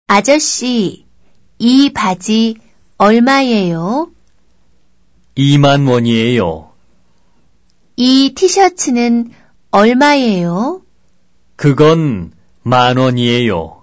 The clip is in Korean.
아저씨, 이 바지 얼마예요? 2만 원이에요. 이 티셔츠는 얼마예요? 그건 1만 원이에요.